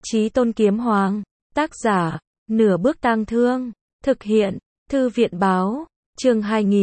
Chí Tôn Kiếm Hoàng, tác giả, Nửa Bước Tang Thương, thực hiện, Thư viện báo, chương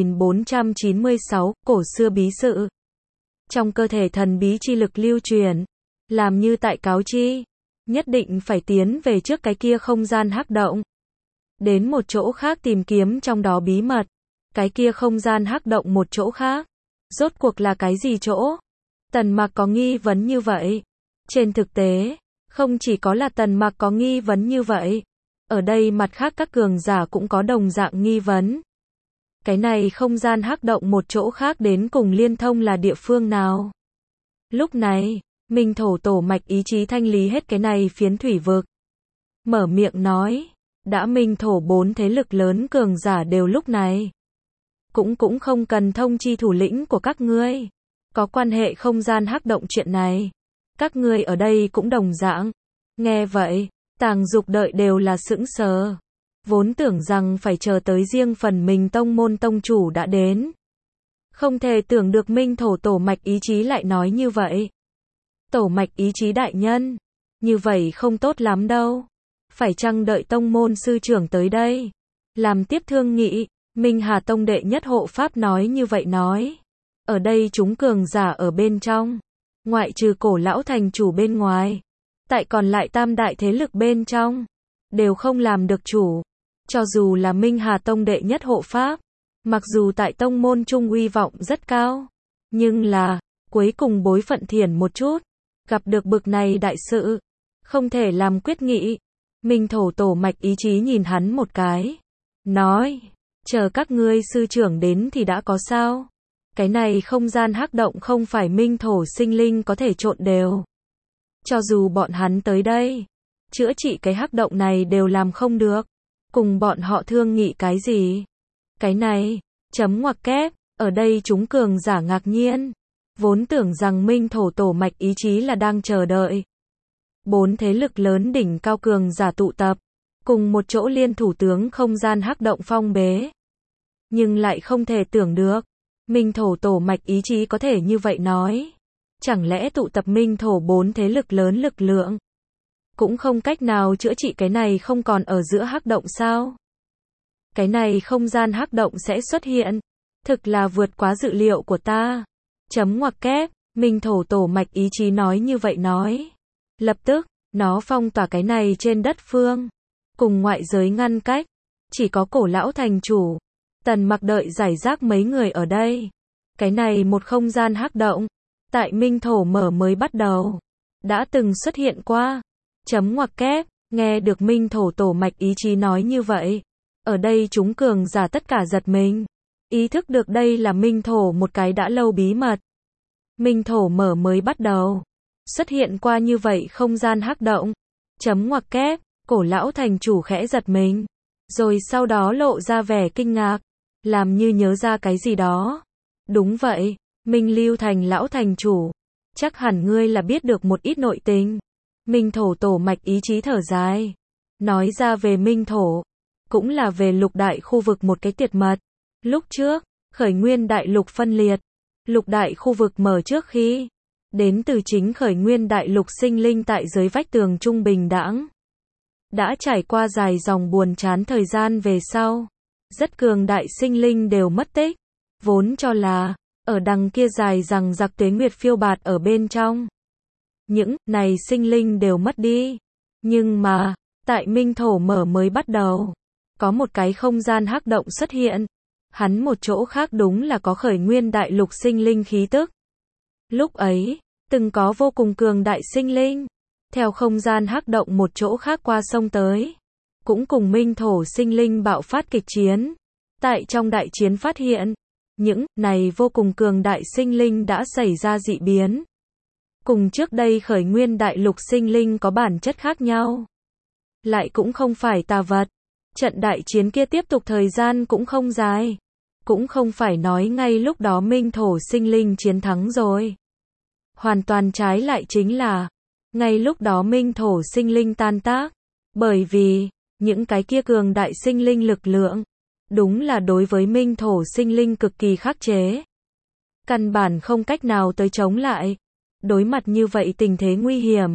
2496, cổ xưa bí sự. Trong cơ thể thần bí chi lực lưu truyền, làm như tại cáo chi, nhất định phải tiến về trước cái kia không gian hắc động. Đến một chỗ khác tìm kiếm trong đó bí mật, cái kia không gian hắc động một chỗ khác. Rốt cuộc là cái gì chỗ? Tần Mặc có nghi vấn như vậy. Trên thực tế, không chỉ có là Tần Mặc có nghi vấn như vậy. Ở đây mặt khác các cường giả cũng có đồng dạng nghi vấn. Cái này không gian hắc động một chỗ khác đến cùng liên thông là địa phương nào? Lúc này, Minh Thổ tổ mạch ý chí thanh lý hết cái này phiến thủy vực. Mở miệng nói, đã Minh Thổ 4 thế lực lớn cường giả đều lúc này. Cũng không cần thông chi thủ lĩnh của các ngươi. Có quan hệ không gian hắc động chuyện này. Các ngươi ở đây cũng đồng dạng. Nghe vậy, Tàng Dục đợi đều là sững sờ. Vốn tưởng rằng phải chờ tới riêng phần mình tông môn tông chủ đã đến. Không thể tưởng được Minh Thổ tổ mạch ý chí lại nói như vậy. Tổ mạch ý chí đại nhân, như vậy không tốt lắm đâu. Phải chăng đợi tông môn sư trưởng tới đây, làm tiếp thương nghị. Minh Hà Tông đệ nhất hộ pháp nói như vậy nói. Ở đây chúng cường giả ở bên trong, ngoại trừ cổ lão thành chủ bên ngoài, tại còn lại tam đại thế lực bên trong, đều không làm được chủ. Cho dù là Minh Hà Tông đệ nhất hộ pháp, mặc dù tại tông môn trung uy vọng rất cao, nhưng là, cuối cùng bối phận thiển một chút, gặp được bực này đại sự, không thể làm quyết nghị. Minh Thổ tổ mạch ý chí nhìn hắn một cái, nói, chờ các ngươi sư trưởng đến thì đã có sao? Cái này không gian hắc động không phải Minh Thổ sinh linh có thể trộn đều. Cho dù bọn hắn tới đây, chữa trị cái hắc động này đều làm không được. Cùng bọn họ thương nghị cái gì? Cái này, chấm ngoặc kép, ở đây chúng cường giả ngạc nhiên. Vốn tưởng rằng Minh Thổ tổ mạch ý chí là đang chờ đợi 4 thế lực lớn đỉnh cao cường giả tụ tập, cùng một chỗ liên thủ tướng không gian hắc động phong bế. Nhưng lại không thể tưởng được, Minh Thổ tổ mạch ý chí có thể như vậy nói. Chẳng lẽ tụ tập Minh Thổ 4 thế lực lớn lực lượng, cũng không cách nào chữa trị cái này không còn ở giữa hắc động sao? Cái này không gian hắc động sẽ xuất hiện, thực là vượt quá dự liệu của ta. Chấm ngoặc kép, Minh Thổ tổ mạch ý chí nói như vậy nói. Lập tức, nó phong tỏa cái này trên đất phương, cùng ngoại giới ngăn cách, chỉ có cổ lão thành chủ, Tần Mặc đợi giải rác mấy người ở đây. Cái này một không gian hắc động, tại Minh Thổ mở mới bắt đầu, đã từng xuất hiện qua. Chấm ngoặc kép, nghe được Minh Thổ tổ mạch ý chí nói như vậy. Ở đây chúng cường giả tất cả giật mình. Ý thức được đây là Minh Thổ một cái đã lâu bí mật. Minh Thổ mở mới bắt đầu, xuất hiện qua như vậy không gian hắc động. Chấm ngoặc kép, cổ lão thành chủ khẽ giật mình. Rồi sau đó lộ ra vẻ kinh ngạc, làm như nhớ ra cái gì đó. Đúng vậy, Minh Lưu Thành lão thành chủ, chắc hẳn ngươi là biết được một ít nội tình. Minh Thổ tổ mạch ý chí thở dài, nói ra về Minh Thổ, cũng là về lục đại khu vực một cái tuyệt mật. Lúc trước, khởi nguyên đại lục phân liệt, lục đại khu vực mở trước khi, đến từ chính khởi nguyên đại lục sinh linh tại dưới vách tường trung bình đãng. Đã trải qua dài dòng buồn chán thời gian về sau, rất cường đại sinh linh đều mất tích, vốn cho là, ở đằng kia dài rằng giặc tuế nguyệt phiêu bạt ở bên trong. Những này sinh linh đều mất đi. Nhưng mà, tại Minh Thổ mở mới bắt đầu, có một cái không gian hắc động xuất hiện. Hắn một chỗ khác đúng là có khởi nguyên đại lục sinh linh khí tức. Lúc ấy, từng có vô cùng cường đại sinh linh, theo không gian hắc động một chỗ khác qua sông tới. Cũng cùng Minh Thổ sinh linh bạo phát kịch chiến. Tại trong đại chiến phát hiện, những này vô cùng cường đại sinh linh đã xảy ra dị biến. Cùng trước đây khởi nguyên đại lục sinh linh có bản chất khác nhau. Lại cũng không phải tà vật. Trận đại chiến kia tiếp tục thời gian cũng không dài. Cũng không phải nói ngay lúc đó Minh Thổ sinh linh chiến thắng rồi. Hoàn toàn trái lại chính là, ngay lúc đó Minh Thổ sinh linh tan tác. Bởi vì, những cái kia cường đại sinh linh lực lượng, đúng là đối với Minh Thổ sinh linh cực kỳ khắc chế. Căn bản không cách nào tới chống lại. Đối mặt như vậy tình thế nguy hiểm,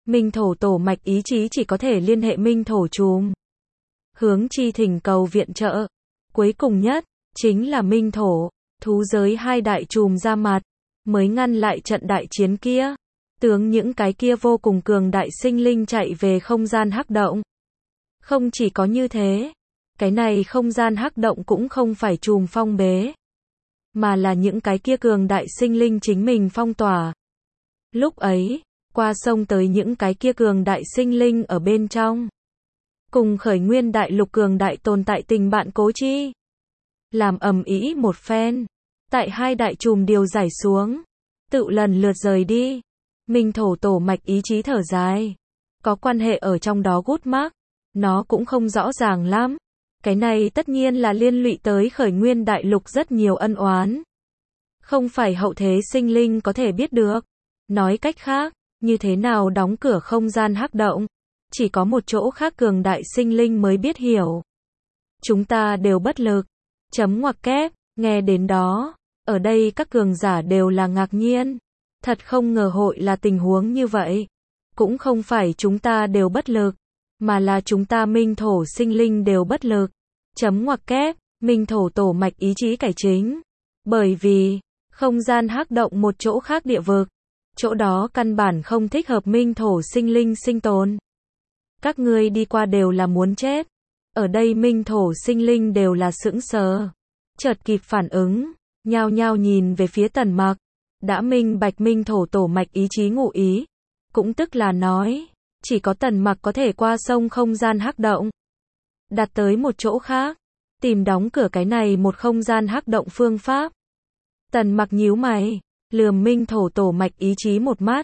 Minh thổ tổ mạch ý chí chỉ có thể liên hệ minh thổ trùm. Hướng chi thỉnh cầu viện trợ. Cuối cùng nhất, chính là minh thổ, thú giới hai đại trùm ra mặt, mới ngăn lại trận đại chiến kia. Tướng những cái kia vô cùng cường đại sinh linh chạy về không gian hắc động. Không chỉ có như thế, cái này không gian hắc động cũng không phải trùm phong bế, mà là những cái kia cường đại sinh linh chính mình phong tỏa. Lúc ấy, qua sông tới những cái kia cường đại sinh linh ở bên trong. Cùng khởi nguyên đại lục cường đại tồn tại tình bạn cố chi. Làm ầm ĩ một phen. Tại hai đại trùm điều giải xuống. Tự lần lượt rời đi. Minh thổ tổ mạch ý chí thở dài. Có quan hệ ở trong đó gút mắc. Nó cũng không rõ ràng lắm. Cái này tất nhiên là liên lụy tới khởi nguyên đại lục rất nhiều ân oán. Không phải hậu thế sinh linh có thể biết được. Nói cách khác, như thế nào đóng cửa không gian hắc động, chỉ có một chỗ khác cường đại sinh linh mới biết hiểu. Chúng ta đều bất lực. Chấm ngoặc kép, nghe đến đó, ở đây các cường giả đều là ngạc nhiên. Thật không ngờ hội là tình huống như vậy. Cũng không phải chúng ta đều bất lực, mà là chúng ta minh thổ sinh linh đều bất lực. Chấm ngoặc kép, minh thổ tổ mạch ý chí cải chính. Bởi vì, không gian hắc động một chỗ khác địa vực. Chỗ đó căn bản không thích hợp minh thổ sinh linh sinh tồn. Các ngươi đi qua đều là muốn chết. Ở đây minh thổ sinh linh đều là sững sờ. Chợt kịp phản ứng, nhao nhao nhìn về phía Tần Mặc. Đã minh bạch minh thổ tổ mạch ý chí ngụ ý. Cũng tức là nói, chỉ có Tần Mặc có thể qua sông không gian hắc động. Đặt tới một chỗ khác. Tìm đóng cửa cái này một không gian hắc động phương pháp. Tần Mặc nhíu mày. Lườm minh thổ tổ mạch ý chí một mắt.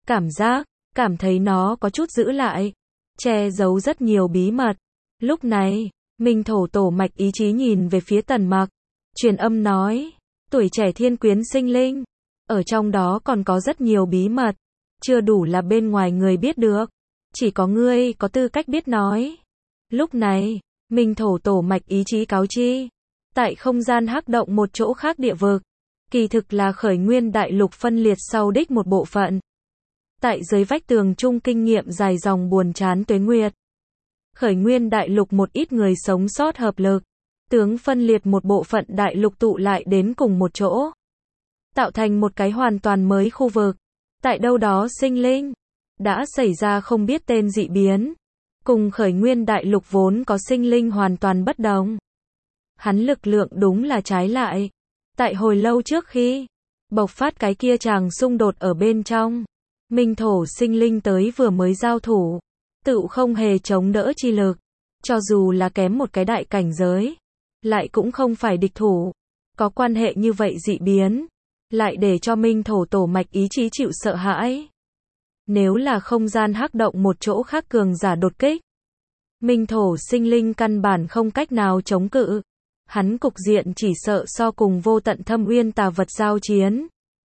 Cảm thấy nó có chút giữ lại. Che giấu rất nhiều bí mật. Lúc này, minh thổ tổ mạch ý chí nhìn về phía Tần Mặc. Truyền âm nói. Tuổi trẻ thiên quyến sinh linh. Ở trong đó còn có rất nhiều bí mật. Chưa đủ là bên ngoài người biết được. Chỉ có ngươi có tư cách biết nói. Lúc này, minh thổ tổ mạch ý chí cáo chi. Tại không gian hắc động một chỗ khác địa vực. Kỳ thực là khởi nguyên đại lục phân liệt sau đích một bộ phận. Tại dưới vách tường chung kinh nghiệm dài dòng buồn chán tuế nguyệt. Khởi nguyên đại lục một ít người sống sót hợp lực. Tướng phân liệt một bộ phận đại lục tụ lại đến cùng một chỗ. Tạo thành một cái hoàn toàn mới khu vực. Tại đâu đó sinh linh. Đã xảy ra không biết tên dị biến. Cùng khởi nguyên đại lục vốn có sinh linh hoàn toàn bất đồng. Hắn lực lượng đúng là trái lại. Tại hồi lâu trước khi bộc phát cái kia chàng xung đột ở bên trong, minh thổ sinh linh tới vừa mới giao thủ, tự không hề chống đỡ chi lực, cho dù là kém một cái đại cảnh giới, lại cũng không phải địch thủ. Có quan hệ như vậy dị biến, lại để cho minh thổ tổ mạch ý chí chịu sợ hãi. Nếu là không gian hắc động một chỗ khác cường giả đột kích, minh thổ sinh linh căn bản không cách nào chống cự. Hắn cục diện chỉ sợ so cùng vô tận thâm uyên tà vật giao chiến.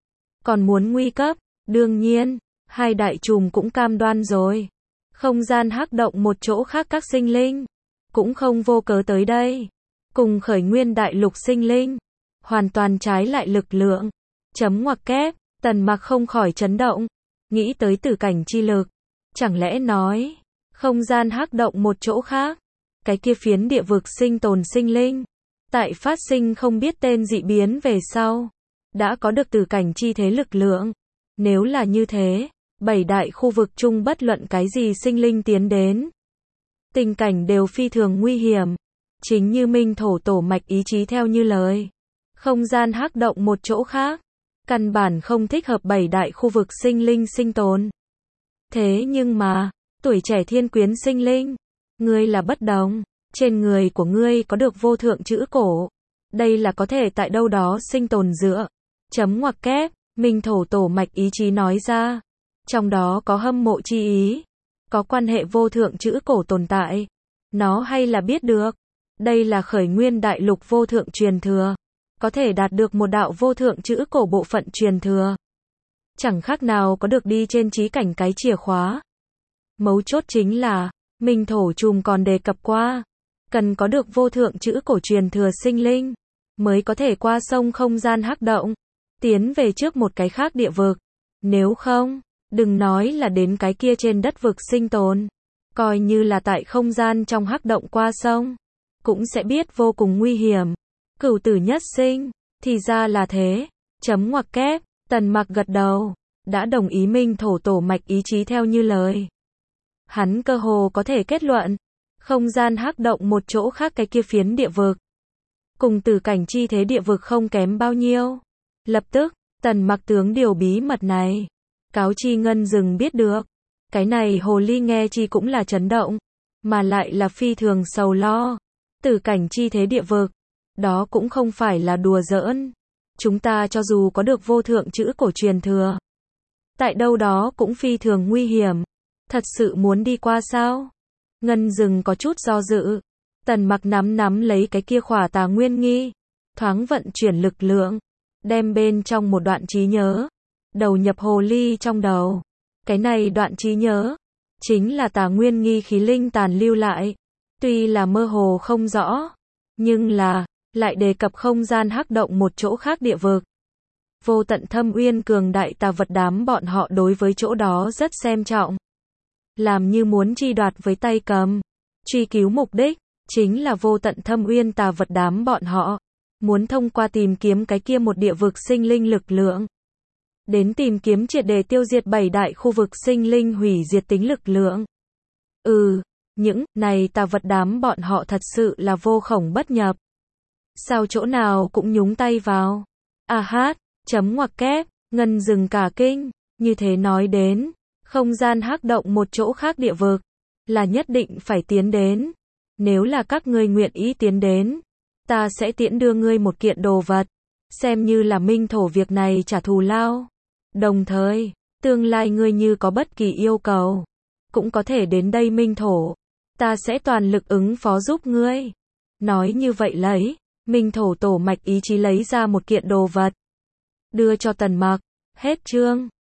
Còn muốn nguy cấp, đương nhiên, hai đại trùm cũng cam đoan rồi. Không gian hắc động một chỗ khác các sinh linh, cũng không vô cớ tới đây. Cùng khởi nguyên đại lục sinh linh, hoàn toàn trái lại lực lượng. Chấm ngoặc kép, Tần Mặc không khỏi chấn động, nghĩ tới tử cảnh chi lực. Chẳng lẽ nói, không gian hắc động một chỗ khác, cái kia phiến địa vực sinh tồn sinh linh. Tại phát sinh không biết tên dị biến về sau, đã có được tử cảnh chi thế lực lượng. Nếu là như thế, 7 đại khu vực chung bất luận cái gì sinh linh tiến đến, tình cảnh đều phi thường nguy hiểm. Chính như minh thổ tổ mạch ý chí theo như lời. Không gian hắc động một chỗ khác, căn bản không thích hợp 7 đại khu vực sinh linh sinh tồn. Thế nhưng mà, tuổi trẻ thiên quyến sinh linh, ngươi là bất đồng. Trên người của ngươi có được vô thượng chữ cổ. Đây là có thể tại đâu đó sinh tồn dựa. Chấm ngoặc kép, minh thổ tổ mạch ý chí nói ra. Trong đó có hâm mộ chi ý. Có quan hệ vô thượng chữ cổ tồn tại. Nó hay là biết được. Đây là khởi nguyên đại lục vô thượng truyền thừa. Có thể đạt được một đạo vô thượng chữ cổ bộ phận truyền thừa. Chẳng khác nào có được đi trên chí cảnh cái chìa khóa. Mấu chốt chính là, minh thổ trùm còn đề cập qua. Cần có được vô thượng chữ cổ truyền thừa sinh linh, mới có thể qua sông không gian hắc động, tiến về trước một cái khác địa vực. Nếu không, Đừng nói là đến cái kia trên đất vực sinh tồn. Coi như là tại không gian trong hắc động qua sông. Cũng sẽ biết vô cùng nguy hiểm. Cửu tử nhất sinh. Thì ra là thế. Chấm ngoặc kép. Tần Mặc gật đầu. Đã đồng ý minh thổ tổ mạch ý chí theo như lời. Hắn cơ hồ có thể kết luận. Không gian hắc động một chỗ khác cái kia phiến địa vực. Cùng tử cảnh chi thế địa vực không kém bao nhiêu. Lập tức, Tần Mặc tướng điều bí mật này. Cáo chi Ngân Dừng biết được. Cái này hồ ly nghe chi cũng là chấn động. Mà lại là phi thường sầu lo. Tử cảnh chi thế địa vực. Đó cũng không phải là đùa giỡn. Chúng ta cho dù có được vô thượng chữ cổ truyền thừa. Tại đâu đó cũng phi thường nguy hiểm. Thật sự muốn đi qua sao? Ngân Dừng có chút do dự. Tần Mặc nắm lấy cái kia khỏa tà nguyên nghi. Thoáng vận chuyển lực lượng. Đem bên trong một đoạn trí nhớ. Đầu nhập hồ ly trong đầu. Cái này đoạn trí nhớ. Chính là tà nguyên nghi khí linh tàn lưu lại. Tuy là mơ hồ không rõ. Nhưng là, lại đề cập không gian hắc động một chỗ khác địa vực. Vô tận thâm uyên cường đại tà vật đám bọn họ đối với chỗ đó rất xem trọng. Làm như muốn chi đoạt với tay cầm. Truy cứu mục đích, chính là vô tận thâm uyên tà vật đám bọn họ. Muốn thông qua tìm kiếm cái kia một địa vực sinh linh lực lượng. Đến tìm kiếm triệt để tiêu diệt 7 đại khu vực sinh linh hủy diệt tính lực lượng. Những này tà vật đám bọn họ thật sự là vô khổng bất nhập. Sao chỗ nào cũng nhúng tay vào. Chấm ngoặc kép, Ngân Dừng cả kinh. Như thế nói đến, không gian hắc động một chỗ khác địa vực. Là nhất định phải tiến đến. Nếu là các ngươi nguyện ý tiến đến. Ta sẽ tiễn đưa ngươi một kiện đồ vật. Xem như là minh thổ việc này trả thù lao. Đồng thời, tương lai ngươi như có bất kỳ yêu cầu. Cũng có thể đến đây minh thổ. Ta sẽ toàn lực ứng phó giúp ngươi. Nói như vậy lấy. Minh thổ tổ mạch ý chí lấy ra một kiện đồ vật. Đưa cho Tần Mặc. Hết chương.